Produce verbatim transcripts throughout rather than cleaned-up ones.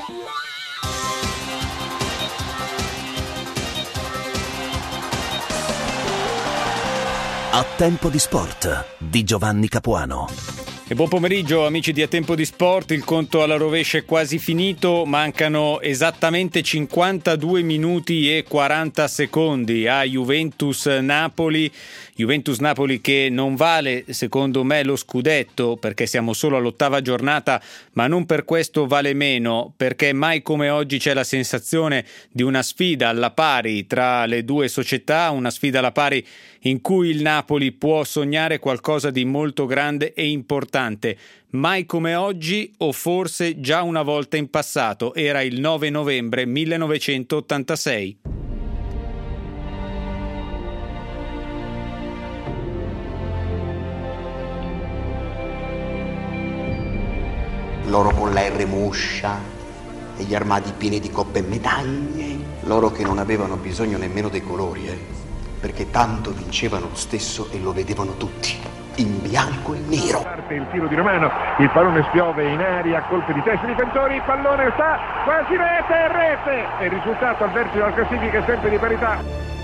A Tempo di Sport di Giovanni Capuano. E buon pomeriggio amici di A Tempo di Sport, il conto alla rovescia è quasi finito, mancano esattamente cinquantadue minuti e quaranta secondi a Juventus-Napoli. Juventus-Napoli che non vale secondo me lo scudetto perché siamo solo all'ottava giornata, ma non per questo vale meno, perché mai come oggi c'è la sensazione di una sfida alla pari tra le due società, una sfida alla pari in cui il Napoli può sognare qualcosa di molto grande e importante. Mai come oggi, o forse già una volta in passato, era il nove novembre millenovecentottantasei. Loro con la R moscia e gli armadi pieni di coppe e medaglie, loro che non avevano bisogno nemmeno dei colori, eh, perché tanto vincevano lo stesso e lo vedevano tutti, in bianco e nero. Parte il tiro di Romano, il pallone spiove in aria, colpi di testa difensori, il pallone sta quasi rete, rete, e il risultato al vertice della classifica è sempre di parità.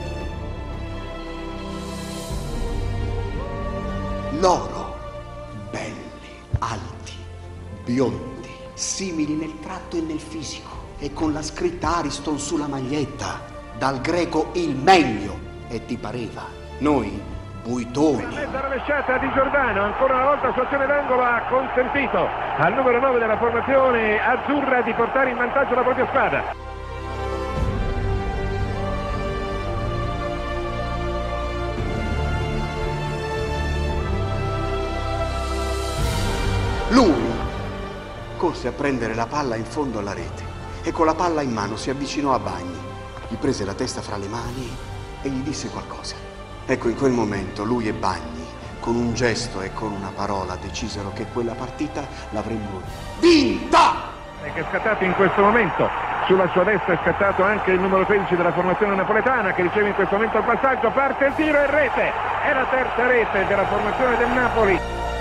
Loro, belli, alti, biondi, simili nel tratto e nel fisico, e con la scritta Ariston sulla maglietta, dal greco il meglio, e ti pareva, noi, buitoni. La rovesciata di Giordano, ancora una volta su azione d'angolo, ha consentito al numero nove della formazione azzurra di portare in vantaggio la propria squadra. Lui corse a prendere la palla in fondo alla rete e con la palla in mano si avvicinò a Bagni, gli prese la testa fra le mani e gli disse qualcosa. Ecco, in quel momento lui e Bagni, con un gesto e con una parola, decisero che quella partita l'avremmo vinta! Che è scattato in questo momento, sulla sua destra è scattato anche il numero tredici della formazione napoletana, che riceve in questo momento il passaggio, parte il tiro e rete, è la terza rete della formazione del Napoli.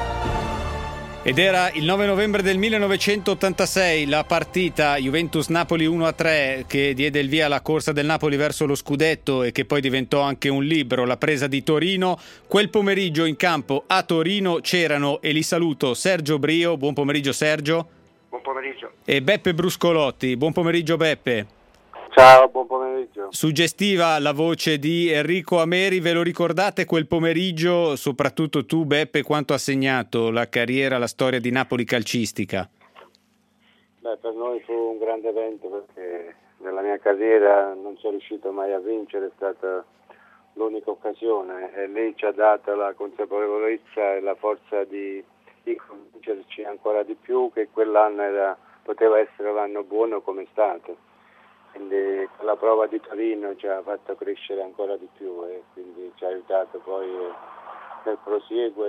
Ed era il nove novembre del millenovecentottantasei la partita Juventus-Napoli uno a tre che diede il via alla corsa del Napoli verso lo scudetto e che poi diventò anche un libro, la presa di Torino. Quel pomeriggio in campo a Torino c'erano, e li saluto, Sergio Brio, buon pomeriggio Sergio. Buon pomeriggio. E Beppe Bruscolotti, buon pomeriggio Beppe. Ciao, buon pomeriggio. Suggestiva la voce di Enrico Ameri, ve lo ricordate quel pomeriggio, soprattutto tu Beppe, quanto ha segnato la carriera, la storia di Napoli calcistica? Beh, per noi fu un grande evento perché nella mia carriera non sono riuscito mai a vincere, è stata l'unica occasione e lei ci ha dato la consapevolezza e la forza di, di convincerci ancora di più che quell'anno era, poteva essere l'anno buono come è stato. Quindi la prova di Torino ci ha fatto crescere ancora di più e quindi ci ha aiutato poi nel prosieguo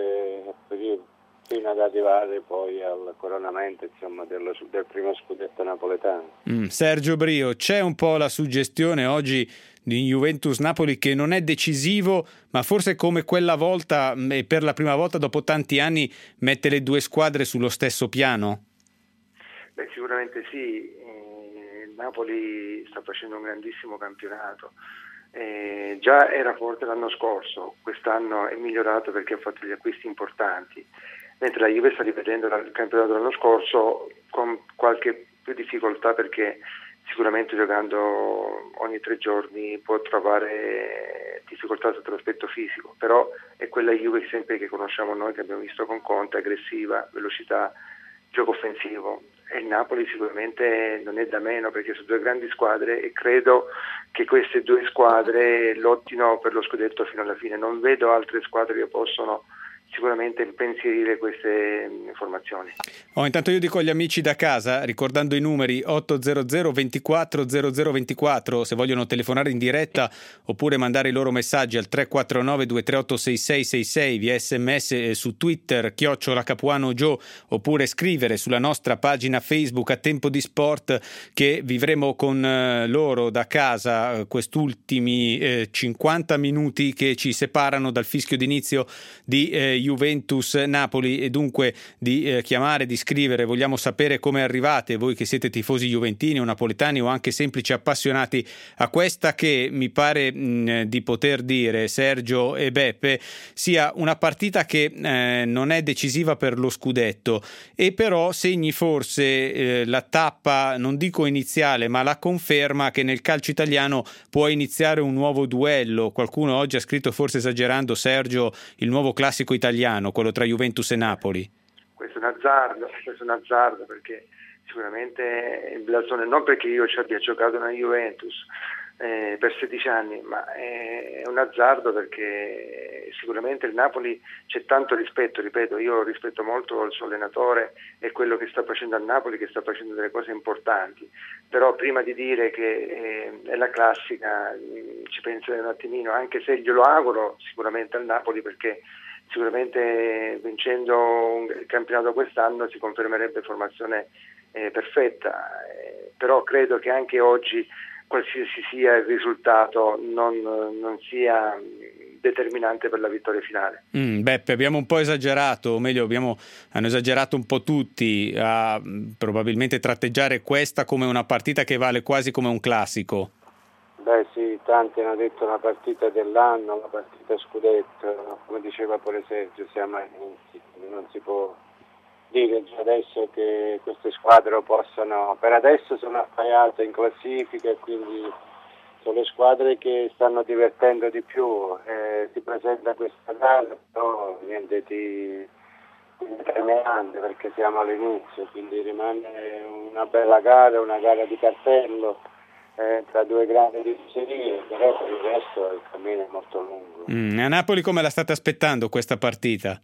fino ad arrivare poi al coronamento, insomma, dello, del primo scudetto napoletano. Mm, Sergio Brio, c'è un po' la suggestione oggi di Juventus-Napoli che non è decisivo, ma forse come quella volta e per la prima volta dopo tanti anni mette le due squadre sullo stesso piano? Beh, sicuramente sì. Napoli sta facendo un grandissimo campionato, eh, già era forte l'anno scorso, quest'anno è migliorato perché ha fatto gli acquisti importanti, mentre la Juve sta rivedendo il campionato dell'anno scorso con qualche più difficoltà perché sicuramente giocando ogni tre giorni può trovare difficoltà sotto l'aspetto fisico, però è quella Juve sempre che conosciamo noi, che abbiamo visto con Conte, aggressiva, velocità, gioco offensivo. E il Napoli sicuramente non è da meno perché sono due grandi squadre e credo che queste due squadre lottino per lo scudetto fino alla fine. Non vedo altre squadre che possono sicuramente impensierire queste informazioni. Oh, intanto io dico agli amici da casa, ricordando i numeri ottocento ventiquattro zero zero ventiquattro, se vogliono telefonare in diretta oppure mandare i loro messaggi al tre quattro nove due tre otto sei sei sei sei via sms, su Twitter chiocciola Capuano Gio, oppure scrivere sulla nostra pagina Facebook A Tempo di Sport, che vivremo con eh, loro da casa eh, quest'ultimi eh, cinquanta minuti che ci separano dal fischio d'inizio di eh, Juventus-Napoli e dunque di eh, chiamare, di scrivere. Vogliamo sapere come arrivate, voi che siete tifosi juventini o napoletani o anche semplici appassionati, a questa che mi pare mh, di poter dire, Sergio e Beppe, sia una partita che eh, non è decisiva per lo scudetto e però segni forse eh, la tappa, non dico iniziale, ma la conferma che nel calcio italiano può iniziare un nuovo duello. Qualcuno oggi ha scritto, forse esagerando, Sergio, il nuovo classico italiano, quello tra Juventus e Napoli. Questo è un azzardo, questo è un azzardo perché sicuramente il blasone, non perché io ci abbia giocato nella Juventus eh, per sedici anni, ma è un azzardo perché sicuramente il Napoli c'è tanto rispetto, ripeto, io rispetto molto il suo allenatore e quello che sta facendo al Napoli, che sta facendo delle cose importanti, però prima di dire che eh, è la classica ci penserei un attimino, anche se glielo auguro sicuramente al Napoli, perché sicuramente vincendo il campionato quest'anno si confermerebbe formazione eh, perfetta, eh, però credo che anche oggi qualsiasi sia il risultato non, non sia determinante per la vittoria finale. Mm, Beppe, abbiamo un po' esagerato, o meglio abbiamo, hanno esagerato un po' tutti a probabilmente tratteggiare questa come una partita che vale quasi come un classico. Beh sì, tanti hanno detto una partita dell'anno, una partita scudetto, come diceva pure Sergio, siamo all'inizio, non si può dire già adesso che queste squadre possano, per adesso sono appaiate in classifica e quindi sono le squadre che stanno divertendo di più, eh, si presenta questa gara, però niente di determinante perché siamo all'inizio, quindi rimane una bella gara, una gara di cartello eh, tra due grandi tifoserie, però per il resto il cammino è molto lungo. Mm, a Napoli come la state aspettando questa partita?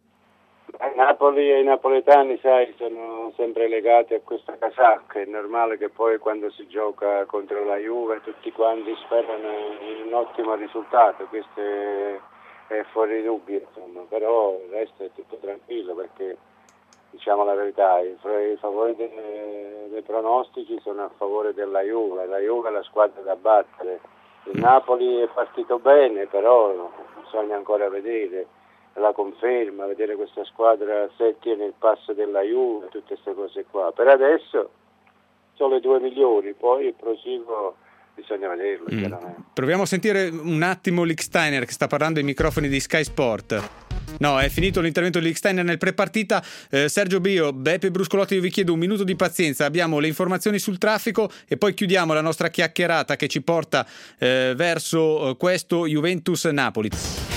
A Napoli e i napoletani, sai, sono sempre legati a questa casacca, è normale che poi quando si gioca contro la Juve tutti quanti sperano in un ottimo risultato, questo è, è fuori dubbio, insomma, però il resto è tutto tranquillo perché diciamo la verità, i, i favori dei, dei pronostici sono a favore della Juve, la Juve è la squadra da battere, il Napoli è partito bene, però bisogna ancora vedere la conferma, vedere questa squadra se tiene il passo della Juve, tutte queste cose qua. Per adesso sono le due migliori, poi il proseguo bisogna vederlo mm. chiaramente. Proviamo a sentire un attimo Lichtsteiner che sta parlando ai microfoni di Sky Sport. No, è finito l'intervento di Lichtsteiner nel prepartita. eh, Sergio Bio, Beppe Bruscolotti, io vi chiedo un minuto di pazienza, abbiamo le informazioni sul traffico e poi chiudiamo la nostra chiacchierata che ci porta eh, verso eh, questo Juventus-Napoli.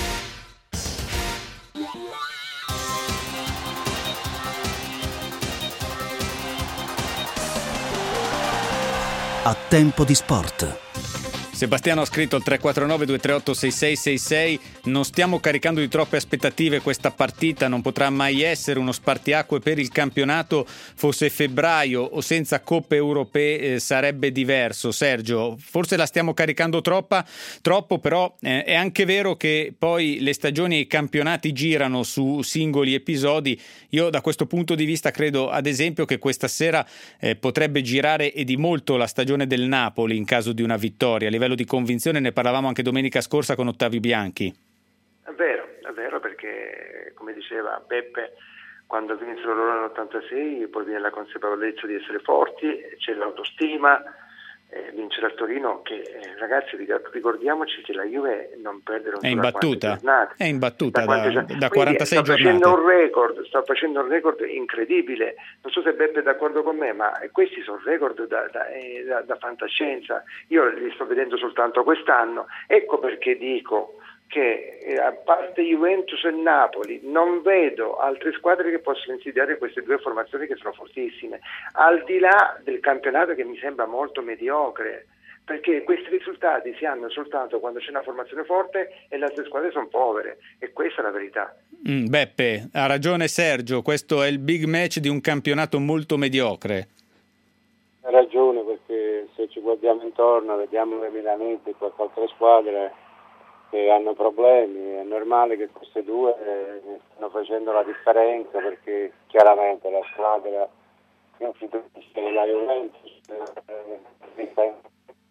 A tempo di sport. Sebastiano ha scritto al tre quattro nove due tre otto sei sei sei sei: non stiamo caricando di troppe aspettative questa partita, non potrà mai essere uno spartiacque per il campionato, fosse febbraio o senza coppe europee eh, sarebbe diverso. Sergio, forse la stiamo caricando troppa, troppo, però eh, è anche vero che poi le stagioni e i campionati girano su singoli episodi. Io da questo punto di vista credo ad esempio che questa sera eh, potrebbe girare e di molto la stagione del Napoli in caso di una vittoria. A livello di convinzione ne parlavamo anche domenica scorsa con Ottavio Bianchi. È vero, è vero perché come diceva Beppe, quando vinsero loro nell'ottantasei poi viene la consapevolezza di essere forti, c'è l'autostima, eh, vincere al Torino che eh, ragazzi ricordiamoci che la Juve non perde non è imbattuta, giornate, è imbattuta da, da, da quarantasei sta giornate. Facendo un record, sta facendo un record incredibile, non so se Beppe è d'accordo con me, ma questi sono record da, da, da, da fantascienza, io li sto vedendo soltanto quest'anno, ecco perché dico che eh, a parte Juventus e Napoli non vedo altre squadre che possono insidiare queste due formazioni che sono fortissime, al di là del campionato che mi sembra molto mediocre, perché questi risultati si hanno soltanto quando c'è una formazione forte e le altre squadre sono povere, e questa è la verità. Mm, Beppe, ha ragione Sergio, questo è il big match di un campionato molto mediocre. Ha ragione, perché se ci guardiamo intorno vediamo le milanesi e qualche altra squadra che hanno problemi, è normale che queste due eh, stanno facendo la differenza, perché chiaramente la squadra che si la Juventus eh,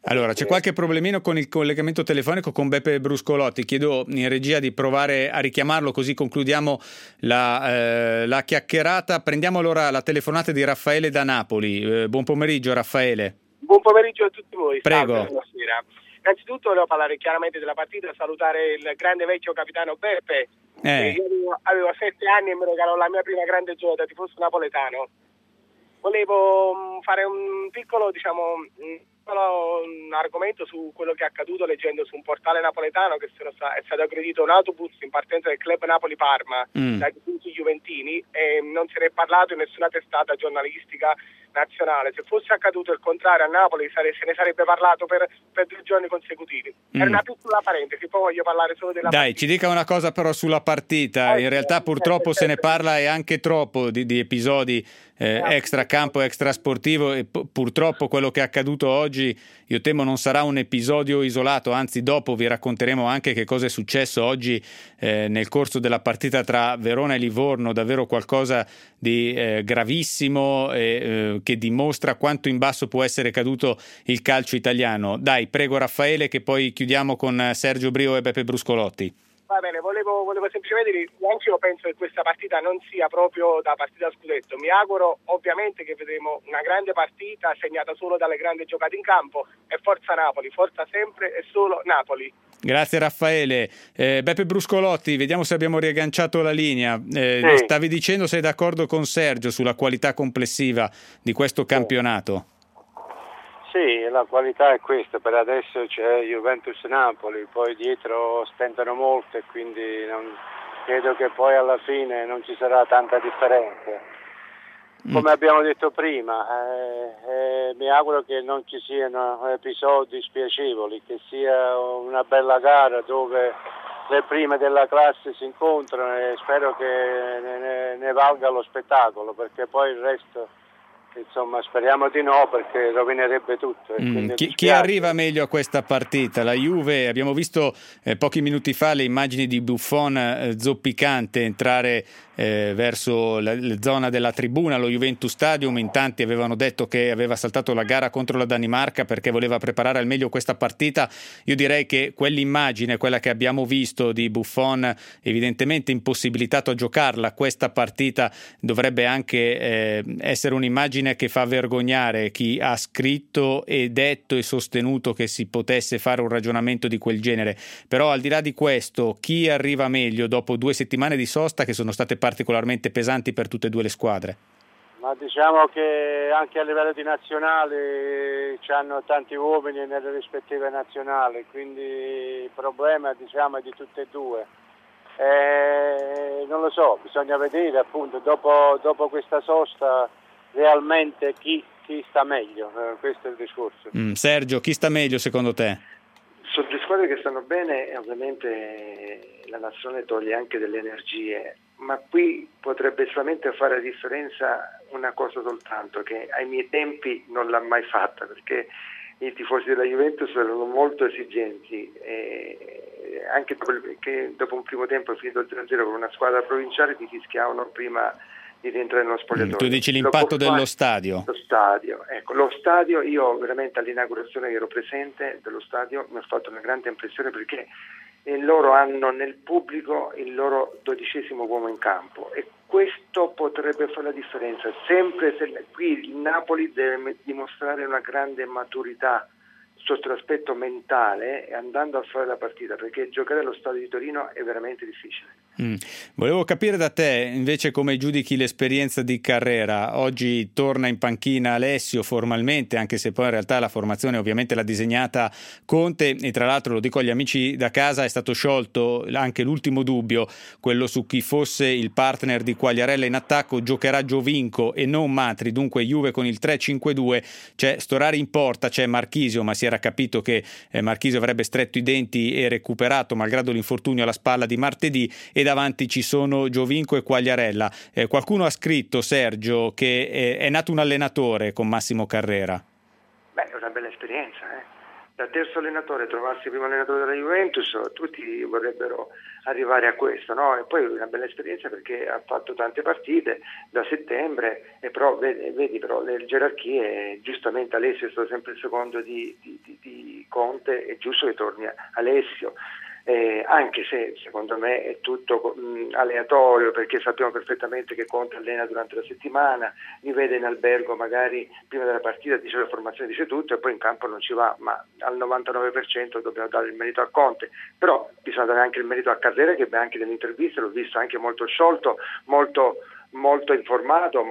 Allora, c'è qualche problemino con il collegamento telefonico con Beppe Bruscolotti. Chiedo in regia di provare a richiamarlo, così concludiamo la, eh, la chiacchierata. Prendiamo allora la telefonata di Raffaele da Napoli. Eh, buon pomeriggio, Raffaele. Buon pomeriggio a tutti voi. Prego. Salve, buonasera. Innanzitutto volevo parlare chiaramente della partita, salutare il grande vecchio capitano Beppe. Eh. Io avevo, avevo sette anni e mi regalò la mia prima grande gioia da tifoso napoletano. Volevo um, fare un piccolo, diciamo, un piccolo un argomento su quello che è accaduto leggendo su un portale napoletano che è stato aggredito un autobus in partenza del club Napoli-Parma mm. dai tifosi juventini e non se ne è parlato in nessuna testata giornalistica nazionale. Se fosse accaduto il contrario a Napoli sare, se ne sarebbe parlato per, per due giorni consecutivi. Mm. Era una piccola parentesi, poi voglio parlare solo della Dai, partita. ci dica una cosa però sulla partita. In realtà purtroppo se ne parla e anche troppo di, di episodi eh, extra campo, extra sportivo, e p- purtroppo quello che è accaduto oggi io temo non sarà un episodio isolato, anzi dopo vi racconteremo anche che cosa è successo oggi eh, nel corso della partita tra Verona e Livorno, davvero qualcosa di eh, gravissimo e eh, che dimostra quanto in basso può essere caduto il calcio italiano. Dai, prego Raffaele, che poi chiudiamo con Sergio Brio e Beppe Bruscolotti. Va bene, volevo, volevo semplicemente dire, anche io penso che questa partita non sia proprio da partita a scudetto. Mi auguro ovviamente che vedremo una grande partita segnata solo dalle grandi giocate in campo, e forza Napoli, forza sempre e solo Napoli. Grazie Raffaele. Eh, Beppe Bruscolotti, vediamo se abbiamo riagganciato la linea. Eh, sì. Stavi dicendo, sei d'accordo con Sergio sulla qualità complessiva di questo campionato? Sì, la qualità è questa, per adesso c'è Juventus-Napoli, poi dietro stentano molto e quindi non, credo che poi alla fine non ci sarà tanta differenza. Come mm. abbiamo detto prima, eh, eh, mi auguro che non ci siano episodi spiacevoli, che sia una bella gara dove le prime della classe si incontrano e spero che ne, ne, ne valga lo spettacolo, perché poi il resto... Insomma, speriamo di no, perché rovinerebbe tutto. E mm, chi, chi arriva meglio a questa partita? La Juve, abbiamo visto eh, pochi minuti fa le immagini di Buffon eh, zoppicante entrare eh, verso la, la zona della tribuna, lo Juventus Stadium. In tanti avevano detto che aveva saltato la gara contro la Danimarca perché voleva preparare al meglio questa partita. Io direi che quell'immagine, quella che abbiamo visto di Buffon evidentemente impossibilitato a giocarla, questa partita dovrebbe anche eh, essere un'immagine che fa vergognare chi ha scritto e detto e sostenuto che si potesse fare un ragionamento di quel genere. Però al di là di questo, chi arriva meglio dopo due settimane di sosta che sono state particolarmente pesanti per tutte e due le squadre? Ma diciamo che anche a livello di nazionali c'hanno tanti uomini nelle rispettive nazionali, quindi il problema, diciamo, è di tutte e due. Eh, non lo so, bisogna vedere appunto dopo, dopo questa sosta realmente chi, chi sta meglio, eh, questo è il discorso. Mm, Sergio, chi sta meglio secondo te? Sono due squadre che stanno bene e ovviamente la nazionale toglie anche delle energie, ma qui potrebbe solamente fare la differenza una cosa soltanto, che ai miei tempi non l'ha mai fatta, perché i tifosi della Juventus erano molto esigenti e anche dopo, che dopo un primo tempo finito zero a zero con una squadra provinciale ti fischiavano prima di rientrare nello spogliatoio. Tu dici l'impatto dello stadio. Lo stadio, ecco, lo stadio, io veramente all'inaugurazione ero presente dello stadio, mi ha fatto una grande impressione perché loro hanno nel pubblico il loro dodicesimo uomo in campo e questo potrebbe fare la differenza. Sempre se qui il Napoli deve dimostrare una grande maturità sotto l'aspetto mentale e andando a fare la partita, perché giocare allo stadio di Torino è veramente difficile. Mm. Volevo capire da te invece come giudichi l'esperienza di Carrera. Oggi torna in panchina Alessio formalmente, anche se poi in realtà la formazione ovviamente l'ha disegnata Conte, e tra l'altro lo dico agli amici da casa, è stato sciolto anche l'ultimo dubbio, quello su chi fosse il partner di Quagliarella in attacco. Giocherà Giovinco e non Matri, dunque Juve con il tre cinque due. C'è Storari in porta, c'è Marchisio, ma si era capito che eh, Marchisio avrebbe stretto i denti e recuperato malgrado l'infortunio alla spalla di martedì, e davanti ci sono Giovinco e Quagliarella. Eh, qualcuno ha scritto, Sergio, che eh, è nato un allenatore con Massimo Carrera. Beh, è una bella esperienza, eh? da terzo allenatore trovarsi primo allenatore della Juventus, tutti vorrebbero arrivare a questo, no? E poi una bella esperienza perché ha fatto tante partite da settembre, e però vedi, vedi però le gerarchie, giustamente Alessio è stato sempre il secondo di, di, di, di Conte, è giusto che torni Alessio. Eh, anche se secondo me è tutto mh, aleatorio, perché sappiamo perfettamente che Conte allena durante la settimana, li vede in albergo magari prima della partita, dice la formazione, dice tutto, e poi in campo non ci va, ma al novantanove per cento dobbiamo dare il merito a Conte. Però bisogna dare anche il merito a Carrera, che anche nelle interviste l'ho visto anche molto sciolto, molto molto informato,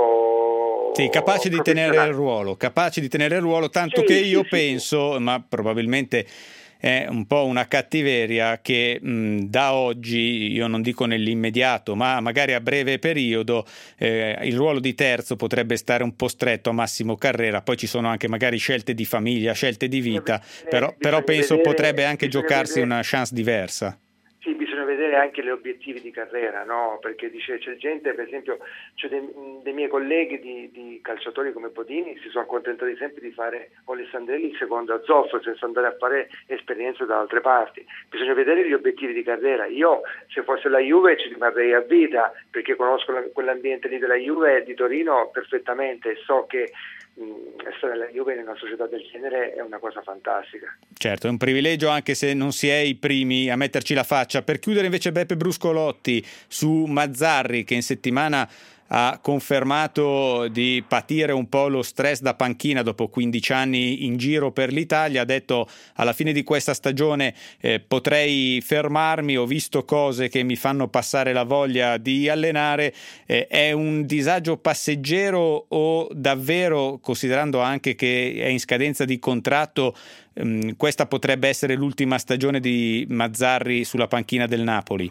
molto sì, capace di tenere il ruolo, capace di tenere il ruolo, tanto sì, che io sì, penso, sì. ma probabilmente è un po' una cattiveria che mh, da oggi, io non dico nell'immediato, ma magari a breve periodo, eh, il ruolo di terzo potrebbe stare un po' stretto a Massimo Carrera. Poi ci sono anche magari scelte di famiglia, scelte di vita, bisogna, però, bisogna però penso vedere, potrebbe anche giocarsi vedere. una chance diversa. Sì, bisogna vedere anche gli obiettivi di carriera, no? Perché dice, c'è gente, per esempio, c'è dei, dei miei colleghi di, di calciatori come Podini si sono accontentati sempre di fare Alessandrelli il secondo a Zoffo senza andare a fare esperienze da altre parti. Bisogna vedere gli obiettivi di carriera. Io, se fosse la Juve, ci rimarrei a vita, perché conosco la, quell'ambiente lì della Juve di Torino perfettamente e so che essere alla Juve in una società del genere è una cosa fantastica. Certo, è un privilegio, anche se non si è i primi a metterci la faccia. Per chiudere invece Beppe Bruscolotti su Mazzarri, che in settimana ha confermato di patire un po' lo stress da panchina dopo quindici anni in giro per l'Italia. Ha detto: alla fine di questa stagione eh, potrei fermarmi, ho visto cose che mi fanno passare la voglia di allenare. Eh, è un disagio passeggero o davvero, considerando anche che è in scadenza di contratto, ehm, questa potrebbe essere l'ultima stagione di Mazzarri sulla panchina del Napoli?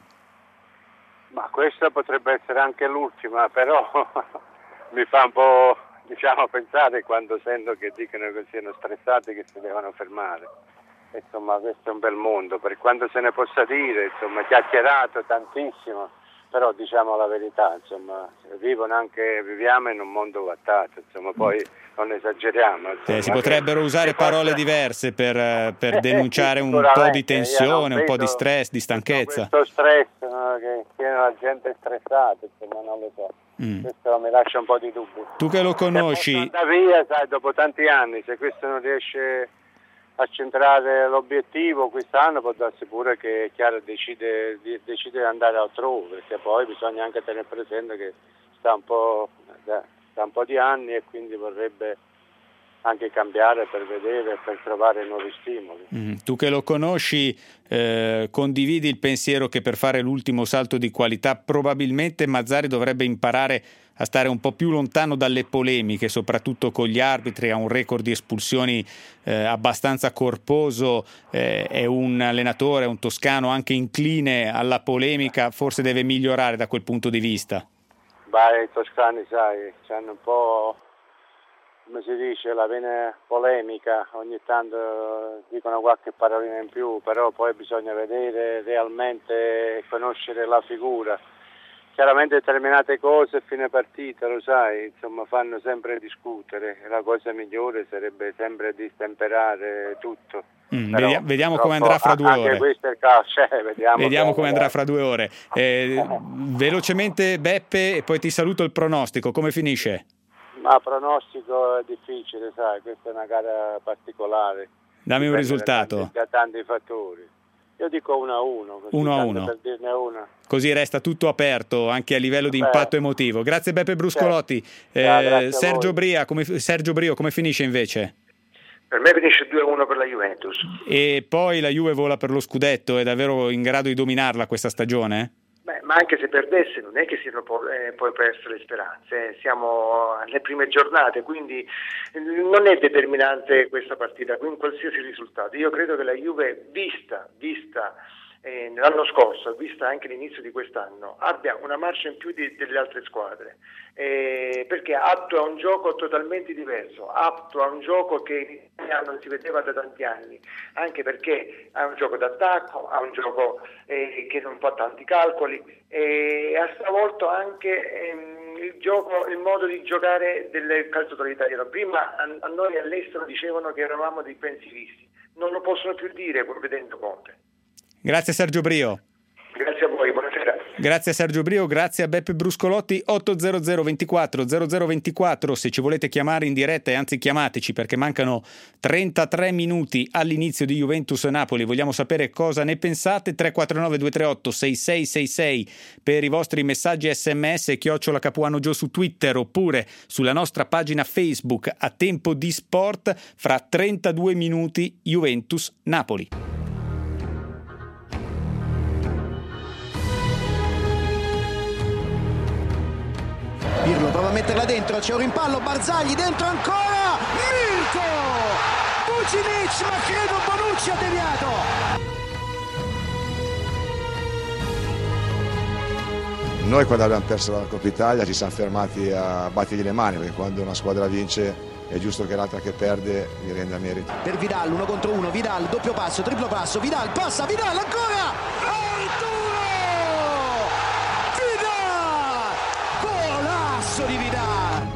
Ma questa potrebbe essere anche l'ultima, però mi fa un po', diciamo, pensare quando sento che dicono che siano stressati, che si devono fermare. Insomma, questo è un bel mondo, per quanto se ne possa dire, insomma, chiacchierato tantissimo, però diciamo la verità, insomma, vivono anche, viviamo in un mondo guattato, insomma, poi non esageriamo. Insomma, eh, si potrebbero usare parole possa... diverse per, per denunciare un po' di tensione, un po' di stress, di stanchezza. Questo stress, no, che, che la gente è stressata, insomma, non lo so. Mm. Questo mi lascia un po' di dubbi. Tu che lo conosci... Tuttavia, sai, dopo tanti anni, se questo non riesce a centrare l'obiettivo quest'anno, può darsi pure che Chiara decide di, decide di andare altrove, perché poi bisogna anche tenere presente che sta un po' da, da un po' di anni e quindi vorrebbe anche cambiare per vedere, per trovare nuovi stimoli. Mm, tu che lo conosci, eh, condividi il pensiero che per fare l'ultimo salto di qualità probabilmente Mazzarri dovrebbe imparare a stare un po' più lontano dalle polemiche, soprattutto con gli arbitri. Ha un record di espulsioni eh, abbastanza corposo, eh, è un allenatore, un toscano anche incline alla polemica, forse deve migliorare da quel punto di vista. Beh, i toscani, sai, hanno un po', come si dice, la vena polemica, ogni tanto dicono qualche parolina in più, però poi bisogna vedere realmente, conoscere la figura. Chiaramente determinate cose a fine partita, lo sai, insomma, fanno sempre discutere. La cosa migliore sarebbe sempre distemperare tutto. Mm, Però, vediamo vediamo come andrà fra due anche ore. Questo è il caso, eh, vediamo, vediamo come andrà fra due ore. Eh, velocemente Beppe, e poi ti saluto, il pronostico, come finisce? Ma pronostico è difficile, sai, questa è una gara particolare. Dammi un risultato. Da tanti, da tanti fattori. Io dico uno a uno. uno a uno. Per dirne una. Così resta tutto aperto anche a livello di impatto emotivo. Grazie Beppe Bruscolotti. Certo. Eh, Sergio Bria, come, Sergio Brio, come finisce invece? Per me finisce due a uno per la Juventus. E poi la Juve vola per lo scudetto, è davvero in grado di dominarla questa stagione? Beh, ma anche se perdesse non è che siano poi, eh, poi perse le speranze, siamo alle prime giornate, quindi non è determinante questa partita, quindi qualsiasi risultato. Io credo che la Juve, vista, vista eh, l'anno scorso, vista anche l'inizio di quest'anno, abbia una marcia in più di, delle altre squadre, eh, perché attua un gioco totalmente diverso, attua un gioco che in Italia non si vedeva da tanti anni, anche perché ha un gioco d'attacco, ha un gioco eh, che non fa tanti calcoli, e ha stravolto anche ehm, il gioco, il modo di giocare del calciatore italiano. Prima a, a noi all'estero dicevano che eravamo dei pensieristi, non lo possono più dire vedendo Conte. Grazie Sergio Brio. Grazie a voi, buonasera. Grazie a Sergio Brio, grazie a Beppe Bruscolotti. Ottocento ventiquattro zero zero ventiquattro se ci volete chiamare in diretta, e anzi chiamateci perché mancano trentatré minuti all'inizio di Juventus Napoli, vogliamo sapere cosa ne pensate. Tre quattro nove due tre otto sei sei sei sei per i vostri messaggi sms, chiocciola Capuano Gio su Twitter, oppure sulla nostra pagina Facebook A Tempo di Sport. Fra trentadue minuti Juventus Napoli. Pirlo prova a metterla dentro, c'è un rimpallo, Barzagli dentro ancora, Mirko! Vucinic, ma credo Bonucci ha deviato! Noi quando abbiamo perso la Coppa Italia ci siamo fermati a battergli le mani, perché quando una squadra vince è giusto che l'altra che perde gli renda merito. Per Vidal, uno contro uno, Vidal, doppio passo, triplo passo, Vidal, passa, Vidal ancora! Arturo! Di Vidal.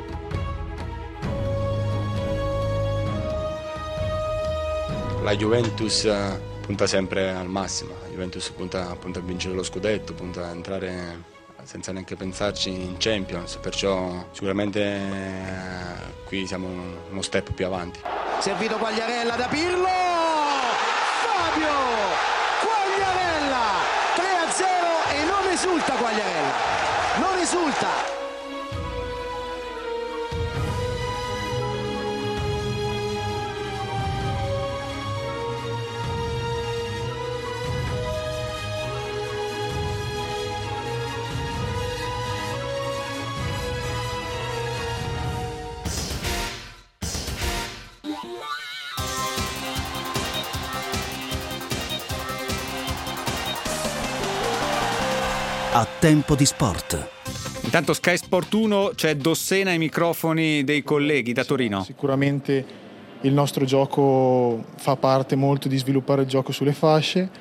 La Juventus punta sempre al massimo, la Juventus punta, punta a vincere lo scudetto, punta a entrare senza neanche pensarci in Champions, perciò sicuramente qui siamo uno step più avanti. Servito Quagliarella da Pirlo, Fabio Quagliarella, tre a zero e non esulta Quagliarella, non esulta. A Tempo di Sport. Intanto Sky Sport uno, c'è Dossena ai microfoni dei colleghi da Torino. Sicuramente il nostro gioco fa parte molto di sviluppare il gioco sulle fasce,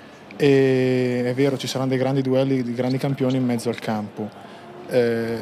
e è vero, ci saranno dei grandi duelli di grandi campioni in mezzo al campo. Eh,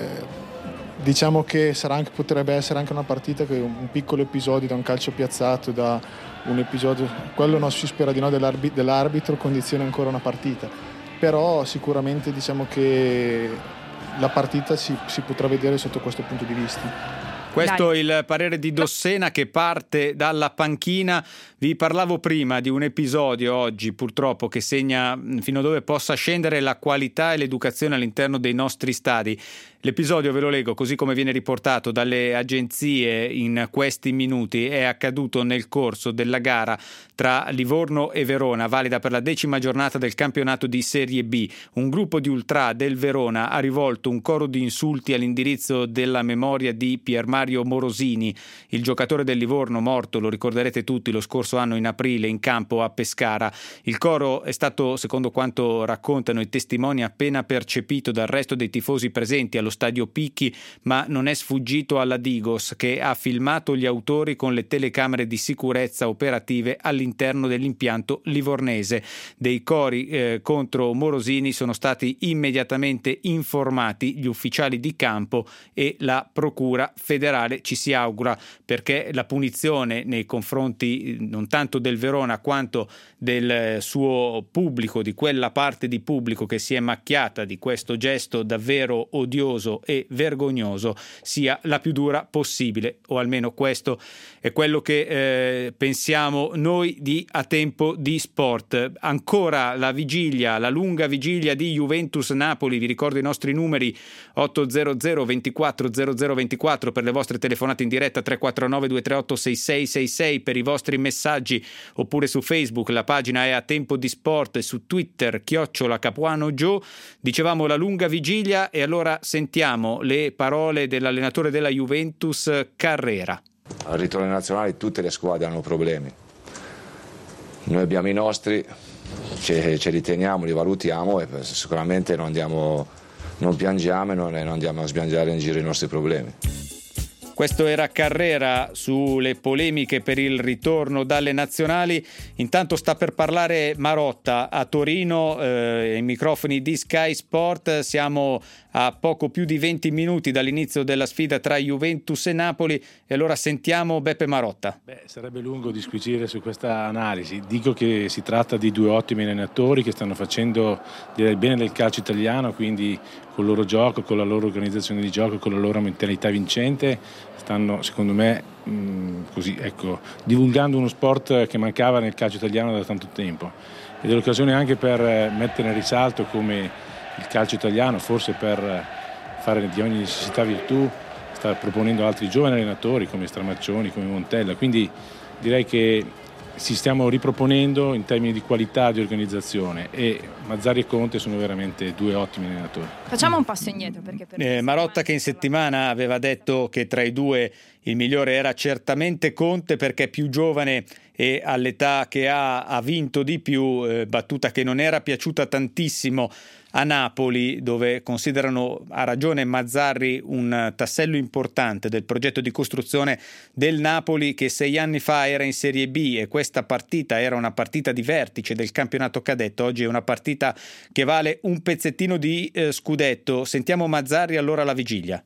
diciamo che sarà anche, potrebbe essere anche una partita che un piccolo episodio da un calcio piazzato, da un episodio, quello non si spera di no, dell'arbit- dell'arbitro condiziona ancora una partita. Però sicuramente diciamo che la partita si, si potrà vedere sotto questo punto di vista. Questo è il parere di Dossena, che parte dalla panchina. Vi parlavo prima di un episodio oggi, purtroppo, che segna fino a dove possa scendere la qualità e l'educazione all'interno dei nostri stadi. L'episodio, ve lo leggo così come viene riportato dalle agenzie in questi minuti, è accaduto nel corso della gara tra Livorno e Verona, valida per la decima giornata del campionato di Serie B. Un gruppo di ultra del Verona ha rivolto un coro di insulti all'indirizzo della memoria di Pier Mario Morosini, il giocatore del Livorno morto, lo ricorderete tutti, lo scorso anno in aprile in campo a Pescara. Il coro è stato, secondo quanto raccontano i testimoni, appena percepito dal resto dei tifosi presenti allo stadio Picchi, ma non è sfuggito alla Digos, che ha filmato gli autori con le telecamere di sicurezza operative all'interno dell'impianto livornese. Dei cori eh, contro Morosini sono stati immediatamente informati gli ufficiali di campo e la procura federale. Ci si augura, perché la punizione nei confronti non tanto del Verona quanto del suo pubblico, di quella parte di pubblico che si è macchiata di questo gesto davvero odioso e vergognoso, sia la più dura possibile, o almeno questo è quello che eh, pensiamo noi di A Tempo di Sport. Ancora la vigilia, la lunga vigilia di Juventus Napoli. Vi ricordo i nostri numeri: ottocento ventiquattro zero zero ventiquattro per le vostre telefonate in diretta, tre quattro nove due tre otto sei sei sei sei per i vostri messaggi, oppure su Facebook la pagina è A Tempo di Sport, e su Twitter chiocciola Capuano Gio. Dicevamo la lunga vigilia, e allora sentiamo le parole dell'allenatore della Juventus, Carrera. Al ritorno nazionale tutte le squadre hanno problemi, noi abbiamo i nostri, ce, ce li teniamo, li valutiamo, e sicuramente non, andiamo, non piangiamo e non, non andiamo a sbiangiare in giro i nostri problemi. Questo era Carrera sulle polemiche per il ritorno dalle nazionali. Intanto sta per parlare Marotta a Torino, eh, ai microfoni di Sky Sport. Siamo a poco più di venti minuti dall'inizio della sfida tra Juventus e Napoli e allora sentiamo Beppe Marotta. Beh, sarebbe lungo disquisire su questa analisi. Dico che si tratta di due ottimi allenatori che stanno facendo, direi, bene del calcio italiano, quindi con il loro gioco, con la loro organizzazione di gioco, con la loro mentalità vincente, stanno secondo me mh, così, ecco, divulgando uno sport che mancava nel calcio italiano da tanto tempo. Ed è l'occasione anche per mettere in risalto come il calcio italiano, forse per fare di ogni necessità virtù, sta proponendo altri giovani allenatori come Stramaccioni, come Montella, quindi direi che ci stiamo riproponendo in termini di qualità di organizzazione e Mazzarri e Conte sono veramente due ottimi allenatori. Facciamo un passo indietro perché per eh, Marotta che in settimana aveva detto che tra i due il migliore era certamente Conte perché è più giovane e all'età che ha ha vinto di più, eh, battuta che non era piaciuta tantissimo a Napoli, dove considerano, a ragione Mazzarri, un tassello importante del progetto di costruzione del Napoli che sei anni fa era in Serie B e questa partita era una partita di vertice del campionato cadetto, oggi è una partita che vale un pezzettino di eh, scudetto. Sentiamo Mazzarri allora alla vigilia.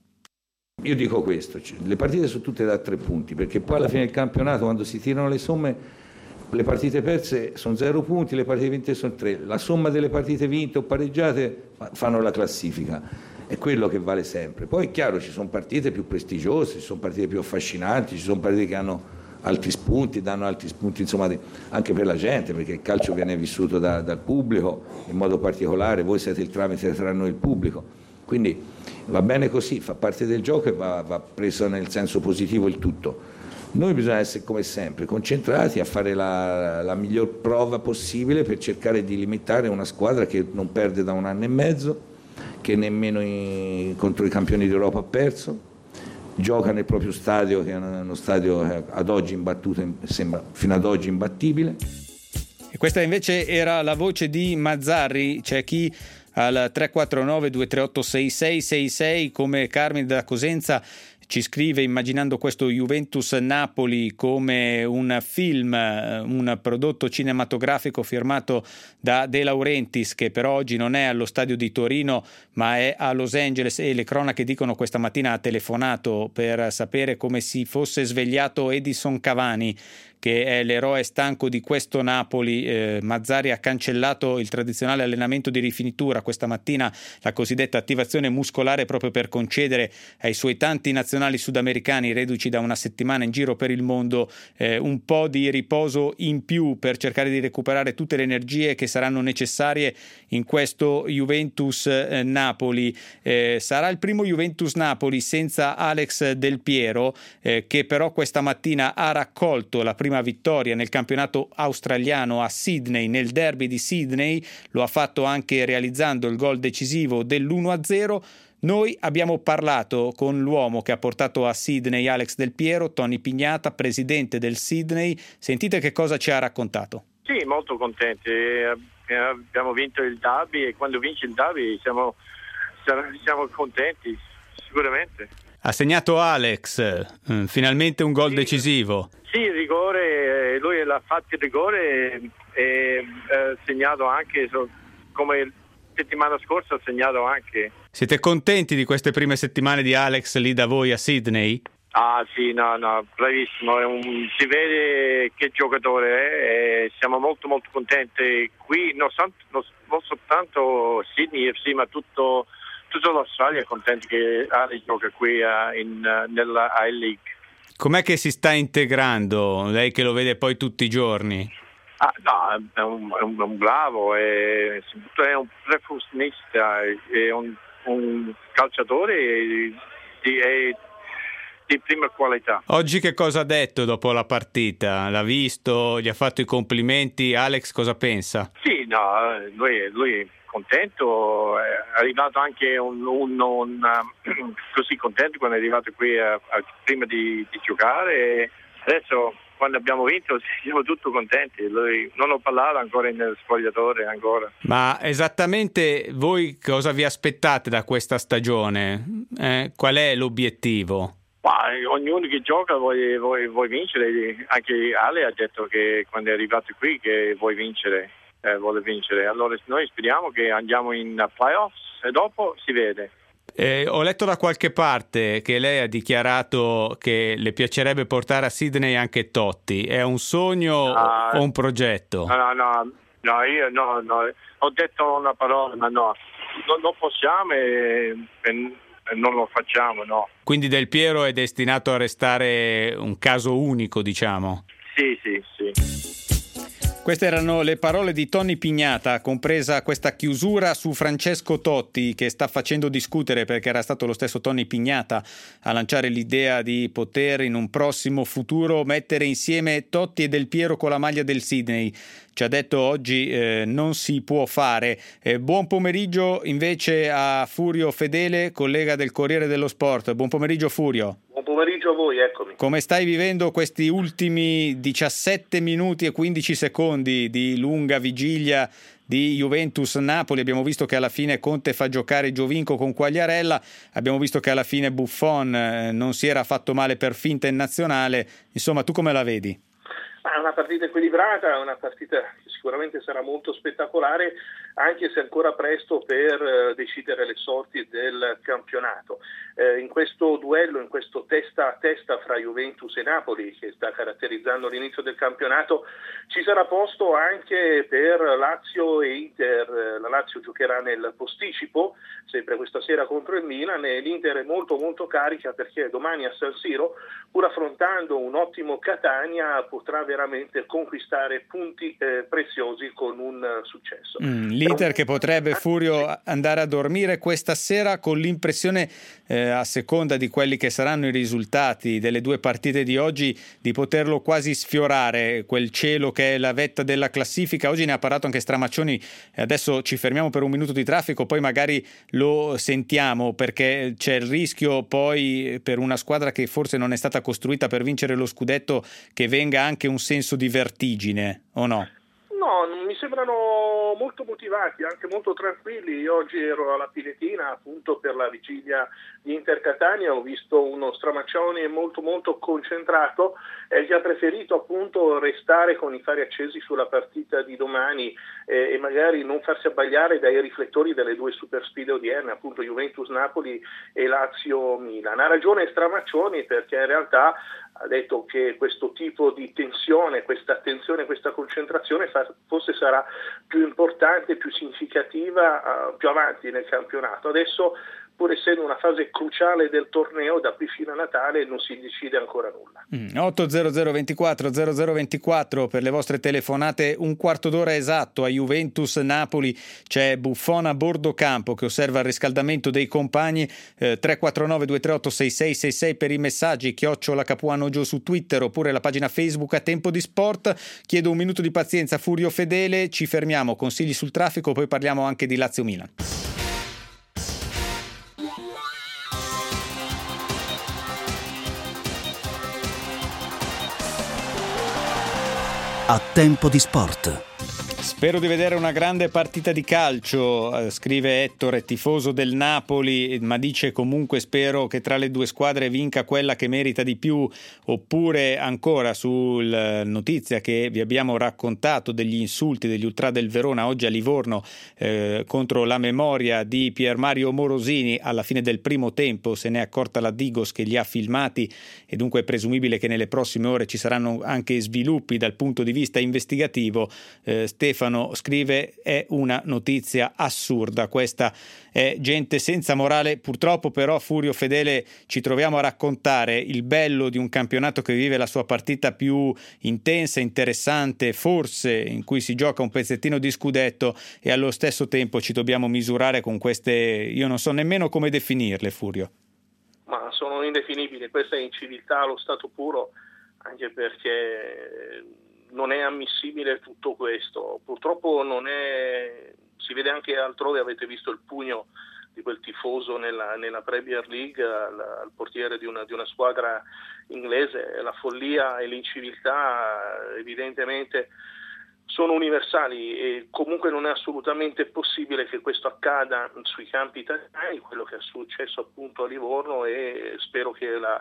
Io dico questo, le partite sono tutte da tre punti, perché poi alla fine del campionato quando si tirano le somme le partite perse sono zero punti, le partite vinte sono tre, la somma delle partite vinte o pareggiate fanno la classifica, è quello che vale sempre. Poi è chiaro, ci sono partite più prestigiose, ci sono partite più affascinanti, ci sono partite che hanno altri spunti, danno altri spunti insomma anche per la gente, perché il calcio viene vissuto da, dal pubblico in modo particolare, voi siete il tramite tra noi e il pubblico, quindi va bene così, fa parte del gioco e va, va preso nel senso positivo il tutto. Noi bisogna essere come sempre concentrati a fare la, la miglior prova possibile per cercare di limitare una squadra che non perde da un anno e mezzo, che nemmeno in, contro i campioni d'Europa ha perso, gioca nel proprio stadio che è uno stadio ad oggi imbattuto, sembra fino ad oggi imbattibile. E questa invece era la voce di Mazzarri. C'è chi al tre quattro nove due tre otto sei sei sei sei come Carmine da Cosenza ci scrive immaginando questo Juventus-Napoli come un film, un prodotto cinematografico firmato da De Laurentiis, che per oggi non è allo stadio di Torino ma è a Los Angeles, e le cronache dicono questa mattina ha telefonato per sapere come si fosse svegliato Edison Cavani, che è l'eroe stanco di questo Napoli. eh, Mazzarri ha cancellato il tradizionale allenamento di rifinitura questa mattina, la cosiddetta attivazione muscolare, proprio per concedere ai suoi tanti nazionali sudamericani reduci da una settimana in giro per il mondo eh, un po' di riposo in più per cercare di recuperare tutte le energie che saranno necessarie in questo Juventus-Napoli. Eh, sarà il primo Juventus-Napoli senza Alex Del Piero, eh, che però questa mattina ha raccolto la prima vittoria nel campionato australiano a Sydney, nel derby di Sydney, lo ha fatto anche realizzando il gol decisivo dell'uno a zero. Noi abbiamo parlato con l'uomo che ha portato a Sydney Alex Del Piero, Tony Pignata, presidente del Sydney. Sentite che cosa ci ha raccontato. Sì, molto contenti, abbiamo vinto il derby e quando vinci il derby siamo, siamo contenti, sicuramente. Ha segnato Alex, finalmente un gol sì, decisivo. Sì, il rigore, lui l'ha fatto il rigore e ha segnato anche, come settimana scorsa ha segnato anche. Siete contenti di queste prime settimane di Alex lì da voi a Sydney? Ah sì, no, no, bravissimo, è un, si vede che giocatore è e siamo molto molto contenti qui, non, non, non soltanto Sydney F C ma tutto, tutta l'Australia è contento che Alex gioca qui uh, in, uh, nella I-League. Com'è che si sta integrando, lei che lo vede poi tutti i giorni? Ah, no, è un, è un, è un bravo, è, è un professionista, è un, un calciatore di, è di prima qualità. Oggi che cosa ha detto dopo la partita? L'ha visto, gli ha fatto i complimenti? Alex cosa pensa? Sì, no, lui, lui è contento, è arrivato anche un, un, un um, così contento quando è arrivato qui a, a, prima di, di giocare. Adesso quando abbiamo vinto siamo tutti contenti, lui non lo parlava ancora nel spogliatore ancora. Ma esattamente voi cosa vi aspettate da questa stagione? Eh, qual è l'obiettivo? Ma ognuno che gioca vuole, vuole, vuole vincere, anche Ale ha detto che quando è arrivato qui che vuole vincere, eh, vuole vincere, allora noi speriamo che andiamo in playoffs e dopo si vede. Eh, ho letto da qualche parte che lei ha dichiarato che le piacerebbe portare a Sydney anche Totti. È un sogno uh, o un progetto? No, no, no, no, io no, no, ho detto una parola, ma no, non, non possiamo e, e non lo facciamo, no. Quindi Del Piero è destinato a restare un caso unico, diciamo? Sì, sì, sì. Queste erano le parole di Tony Pignata, compresa questa chiusura su Francesco Totti, che sta facendo discutere perché era stato lo stesso Tony Pignata a lanciare l'idea di poter in un prossimo futuro mettere insieme Totti e Del Piero con la maglia del Sydney. Ci ha detto oggi eh, non si può fare. Eh, buon pomeriggio invece a Furio Fedele, collega del Corriere dello Sport. Buon pomeriggio Furio. Buon pomeriggio a voi, eccomi. Come stai vivendo questi ultimi diciassette minuti e quindici secondi di lunga vigilia di Juventus-Napoli? Abbiamo visto che alla fine Conte fa giocare Giovinco con Quagliarella, abbiamo visto che alla fine Buffon eh, non si era fatto male per finta in nazionale. Insomma, tu come la vedi? È una partita equilibrata, una partita che sicuramente sarà molto spettacolare, anche se ancora presto per eh, decidere le sorti del campionato. Eh, in questo duello, in questo testa a testa fra Juventus e Napoli, che sta caratterizzando l'inizio del campionato, ci sarà posto anche per Lazio e Inter. La Lazio giocherà nel posticipo, sempre questa sera contro il Milan, e l'Inter è molto molto carica perché domani a San Siro, pur affrontando un ottimo Catania, potrà veramente conquistare punti eh, preziosi con un uh, successo. Mm, L'Inter che potrebbe, Furio, andare a dormire questa sera con l'impressione, eh, a seconda di quelli che saranno i risultati delle due partite di oggi, di poterlo quasi sfiorare, quel cielo che è la vetta della classifica. Oggi ne ha parlato anche Stramaccioni, adesso ci fermiamo per un minuto di traffico, poi magari lo sentiamo, perché c'è il rischio poi per una squadra che forse non è stata costruita per vincere lo scudetto che venga anche un senso di vertigine, o no? No, mi sembrano molto motivati, anche molto tranquilli. Io oggi ero alla Pinetina appunto per la vigilia di Inter Catania, ho visto uno Stramaccioni molto molto concentrato e che ha preferito appunto restare con i fari accesi sulla partita di domani eh, e magari non farsi abbagliare dai riflettori delle due super sfide odierne, appunto Juventus-Napoli e Lazio-Milan. Ha ragione Stramaccioni perché in realtà ha detto che questo tipo di tensione, questa attenzione, questa concentrazione forse sarà più importante, più significativa uh, più avanti nel campionato. Adesso, pur essendo una fase cruciale del torneo, da qui fino a Natale non si decide ancora nulla. Mm, otto zero zero ventiquattro zero zero ventiquattro per le vostre telefonate, un quarto d'ora esatto a Juventus-Napoli. C'è Buffon a bordo campo che osserva il riscaldamento dei compagni. eh, tre quattro nove due tre otto sei sei sei sei per i messaggi, chiocciola Capuano Gio su Twitter oppure la pagina Facebook a Tempo di Sport. Chiedo un minuto di pazienza, Furio Fedele, ci fermiamo, consigli sul traffico, poi parliamo anche di Lazio-Milan. A Tempo di Sport. Spero di vedere una grande partita di calcio, eh, scrive Ettore, tifoso del Napoli, ma dice comunque spero che tra le due squadre vinca quella che merita di più. Oppure ancora sulla notizia che vi abbiamo raccontato degli insulti degli ultra del Verona oggi a Livorno eh, contro la memoria di Pier Mario Morosini. Alla fine del primo tempo se n'è accorta la Digos che li ha filmati e dunque è presumibile che nelle prossime ore ci saranno anche sviluppi dal punto di vista investigativo. eh, Stefano scrive: è una notizia assurda, questa è gente senza morale. Purtroppo però, Furio Fedele, ci troviamo a raccontare il bello di un campionato che vive la sua partita più intensa, interessante, forse in cui si gioca un pezzettino di scudetto, e allo stesso tempo ci dobbiamo misurare con queste, io non so nemmeno come definirle, Furio. Ma sono indefinibili, questa è inciviltà allo stato puro, anche perché non è ammissibile tutto questo. Purtroppo non è, si vede anche altrove, avete visto il pugno di quel tifoso nella, nella Premier League al, al portiere di una, di una squadra inglese. La follia e l'inciviltà evidentemente sono universali e comunque non è assolutamente possibile che questo accada sui campi italiani, quello che è successo appunto a Livorno, e spero che la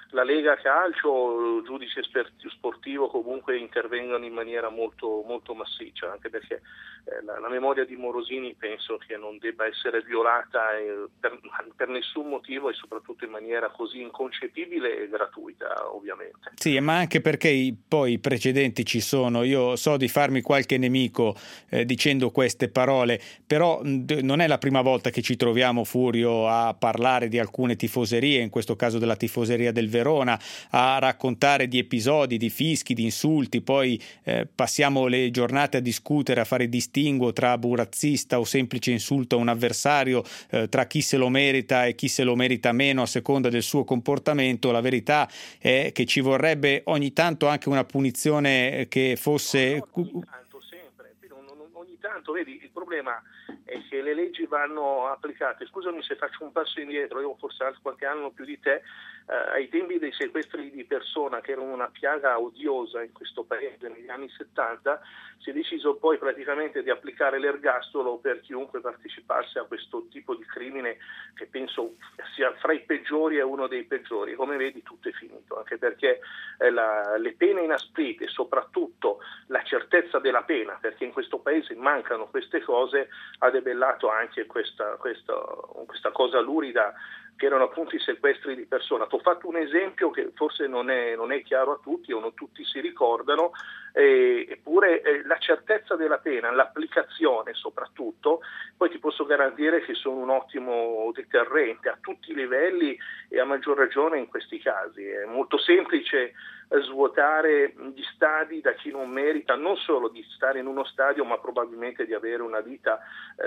la Lega Calcio, il giudice sportivo comunque intervengono in maniera molto, molto massiccia, anche perché eh, la, la memoria di Morosini penso che non debba essere violata eh, per, per nessun motivo e soprattutto in maniera così inconcepibile e gratuita, ovviamente. Sì, ma anche perché i, poi i precedenti ci sono. Io so di farmi qualche nemico eh, dicendo queste parole, però d- non è la prima volta che ci troviamo, Furio, a parlare di alcune tifoserie, in questo caso della tifoseria del Verona, a raccontare di episodi, di fischi, di insulti, poi eh, passiamo le giornate a discutere, a fare distinguo tra burazzista o semplice insulto a un avversario, eh, tra chi se lo merita e chi se lo merita meno a seconda del suo comportamento. La verità è che ci vorrebbe ogni tanto anche una punizione che fosse... Ogni tanto, sempre, ogni tanto, vedi, il problema è che le leggi vanno applicate. Scusami se faccio un passo indietro, io forse ho qualche anno più di te, eh, ai tempi dei sequestri di persona, che erano una piaga odiosa in questo paese negli anni settanta, si è deciso poi praticamente di applicare l'ergastolo per chiunque partecipasse a questo tipo di crimine, che penso sia fra i peggiori e uno dei peggiori. Come vedi, tutto è finito, anche perché eh, la, le pene inasprite, soprattutto la certezza della pena, perché in questo paese mancano queste cose, ha debellato anche questa, questa, questa cosa lurida che erano appunto i sequestri di persona. Ti ho fatto un esempio che forse non è, non è chiaro a tutti o non tutti si ricordano, eh, eppure eh, la certezza della pena, l'applicazione soprattutto, poi ti posso garantire che sono un ottimo deterrente a tutti i livelli e a maggior ragione in questi casi. È molto semplice svuotare gli stadi da chi non merita non solo di stare in uno stadio, ma probabilmente di avere una vita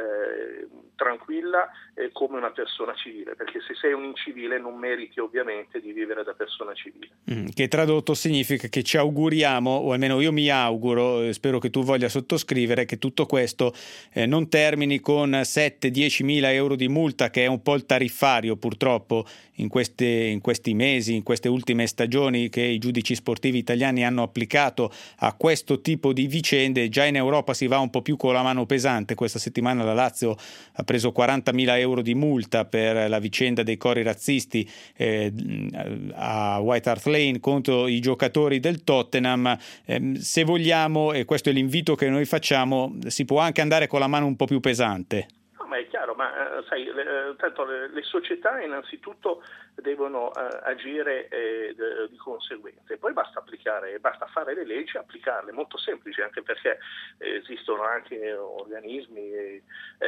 eh, tranquilla eh, come una persona civile, perché se sei un incivile non meriti ovviamente di vivere da persona civile. Mm, che tradotto significa che ci auguriamo, o almeno io mi auguro, eh, spero che tu voglia sottoscrivere, che tutto questo eh, non termini con sette dieci mila euro di multa, che è un po' il tariffario purtroppo in, queste, in questi mesi, in queste ultime stagioni che i giudici sportivi italiani hanno applicato a questo tipo di vicende. Già in Europa si va un po' più con la mano pesante. Questa settimana la Lazio ha preso quarantamila euro di multa per la vicenda dei cori razzisti eh, a White Hart Lane contro i giocatori del Tottenham. Eh, se vogliamo, e questo è l'invito che noi facciamo, si può anche andare con la mano un po' più pesante. Ma è chiaro, ma eh, sai, le, tanto le, le società innanzitutto devono eh, agire eh, de, di conseguenza, e poi basta applicare, basta fare le leggi e applicarle, molto semplice, anche perché eh, esistono anche organismi eh,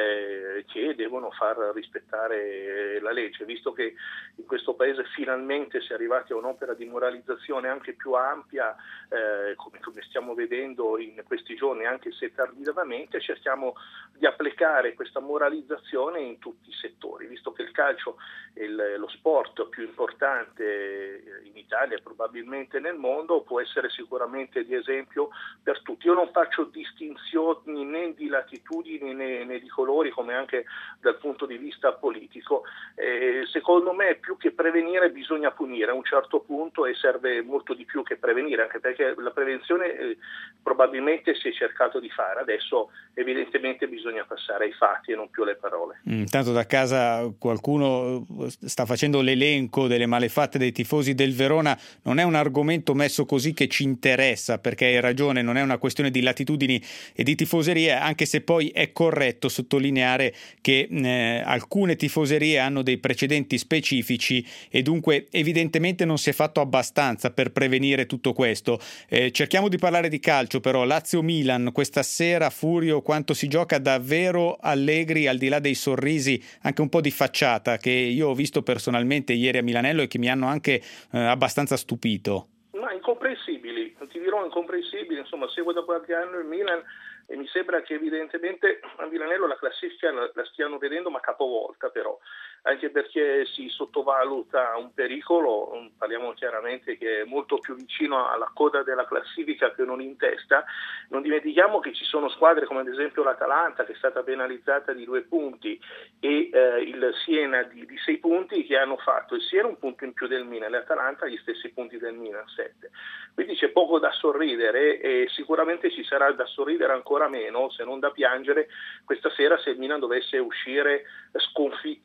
eh, che devono far rispettare la legge, visto che in questo paese finalmente si è arrivati a un'opera di moralizzazione anche più ampia, eh, come, come stiamo vedendo in questi giorni, anche se tardivamente, cerchiamo di applicare questa moralizzazione in tutti i settori, visto che il calcio è il, lo sport più importante in Italia e probabilmente nel mondo, può essere sicuramente di esempio per tutti. Io non faccio distinzioni né di latitudini né, né di colori, come anche dal punto di vista politico. Eh, secondo me più che prevenire bisogna punire a un certo punto, e serve molto di più che prevenire, anche perché la prevenzione eh, probabilmente si è cercato di fare, adesso evidentemente bisogna passare ai fatti e non più alle parole. Intanto da casa qualcuno sta facendo l'elenco delle malefatte dei tifosi del Verona. Non è un argomento messo così che ci interessa, perché hai ragione, non è una questione di latitudini e di tifoserie, anche se poi è corretto sottolineare che eh, alcune tifoserie hanno dei precedenti specifici e dunque evidentemente non si è fatto abbastanza per prevenire tutto questo. Eh, cerchiamo di parlare di calcio però. Lazio-Milan questa sera, Furio, quanto si gioca davvero allegri, al di là dei sorrisi, anche un po' di facciata che io ho visto personalmente ieri a Milanello e che mi hanno anche eh, abbastanza stupito. Ma incomprensibili, ti dirò incomprensibili, insomma seguo da qualche anno il Milan e mi sembra che evidentemente a Milanello la classifica la, la stiano vedendo ma capovolta, però anche perché si sottovaluta un pericolo, parliamo chiaramente, che è molto più vicino alla coda della classifica che non in testa. Non dimentichiamo che ci sono squadre come ad esempio l'Atalanta, che è stata penalizzata di due punti, e eh, il Siena di, di sei punti, che hanno fatto il Siena un punto in più del Milan, l'Atalanta gli stessi punti del Milan, sette. Quindi c'è poco da sorridere e sicuramente ci sarà da sorridere ancora meno, se non da piangere, questa sera se il Milan dovesse uscire sconfitto dal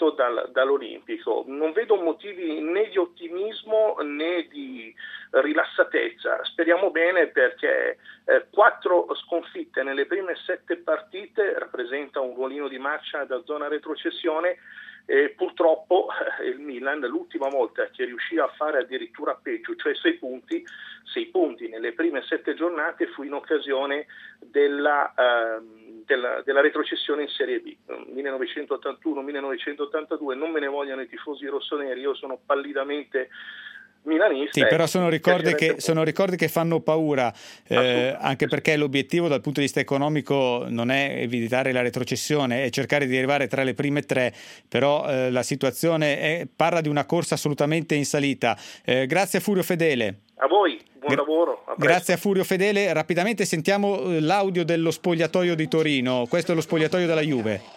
dall'Olimpico. Non vedo motivi né di ottimismo né di rilassatezza. Speriamo bene, perché eh, quattro sconfitte nelle prime sette partite rappresenta un ruolino di marcia da zona retrocessione. E purtroppo eh, il Milan l'ultima volta che riuscì a fare addirittura peggio, cioè sei punti, sei punti nelle prime sette giornate, fu in occasione della, eh, della, della retrocessione in Serie B, millenovecentottantuno millenovecentottantadue. Non me ne vogliono i tifosi rossoneri, io sono pallidamente milanista. Sì, però sono ricordi che, sono ricordi che fanno paura, eh, anche perché l'obiettivo dal punto di vista economico non è evitare la retrocessione, è cercare di arrivare tra le prime tre, però eh, la situazione è, parla di una corsa assolutamente in salita. Eh, grazie a Furio Fedele. A voi, buon Gra- lavoro. A grazie a Furio Fedele. Rapidamente sentiamo l'audio dello spogliatoio di Torino. Questo è lo spogliatoio della Juve.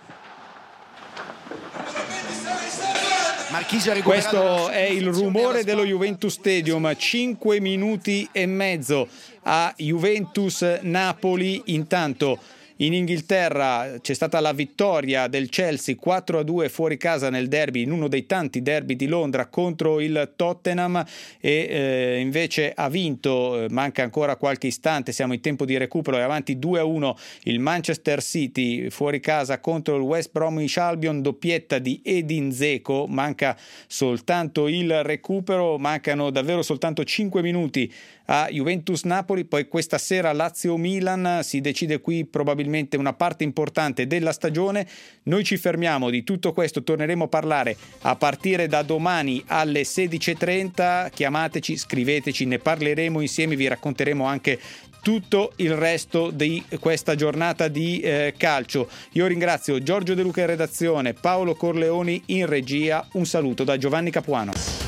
Questo è il rumore dello Juventus Stadium, cinque minuti e mezzo a Juventus Napoli. Intanto in Inghilterra c'è stata la vittoria del Chelsea quattro a due fuori casa nel derby, in uno dei tanti derby di Londra, contro il Tottenham, e eh, invece ha vinto, manca ancora qualche istante, siamo in tempo di recupero, è avanti due a uno il Manchester City fuori casa contro il West Bromwich Albion, doppietta di Edin Dzeko, manca soltanto il recupero, mancano davvero soltanto cinque minuti a Juventus Napoli. Poi questa sera Lazio Milan, si decide qui probabilmente una parte importante della stagione. Noi ci fermiamo, di tutto questo torneremo a parlare a partire da domani alle sedici e trenta. Chiamateci, scriveteci, ne parleremo insieme, vi racconteremo anche tutto il resto di questa giornata di eh, calcio. Io ringrazio Giorgio De Luca in redazione, Paolo Corleoni in regia. Un saluto da Giovanni Capuano.